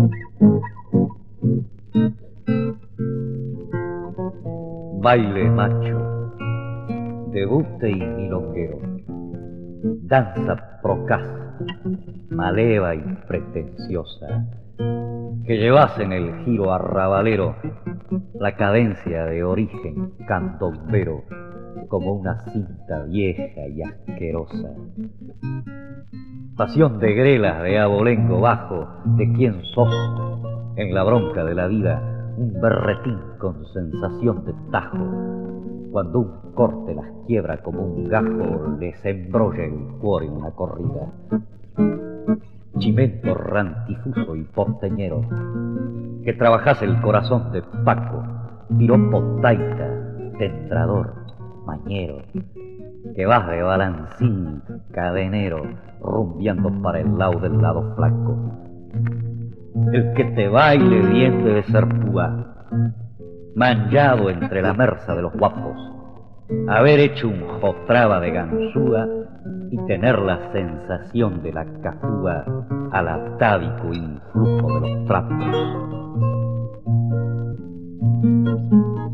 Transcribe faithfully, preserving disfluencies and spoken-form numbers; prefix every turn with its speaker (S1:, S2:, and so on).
S1: Baile macho, debute y milonguero, danza procaz, maleva y pretenciosa, que llevas en el giro arrabalero la cadencia de origen candombero como una cinta vieja y asquerosa. Pasión de grelas de abolengo bajo, de quién sos en la bronca de la vida, un berretín con sensación de tajo. Cuando un corte las quiebra como un gajo, les embrolla el cuore en una corrida. Chimento rantifuso y porteñero, que trabajás el corazón de Paco, piropo taita, tentrador, mañero, que vas de balancín cadenero, rumbeando para el lado del lado flaco. El que te baile bien debe ser púa, manchado entre la merza de los guapos, haber hecho un jotraba de ganzúa y tener la sensación de la cafúa al atávico influjo de los trapos.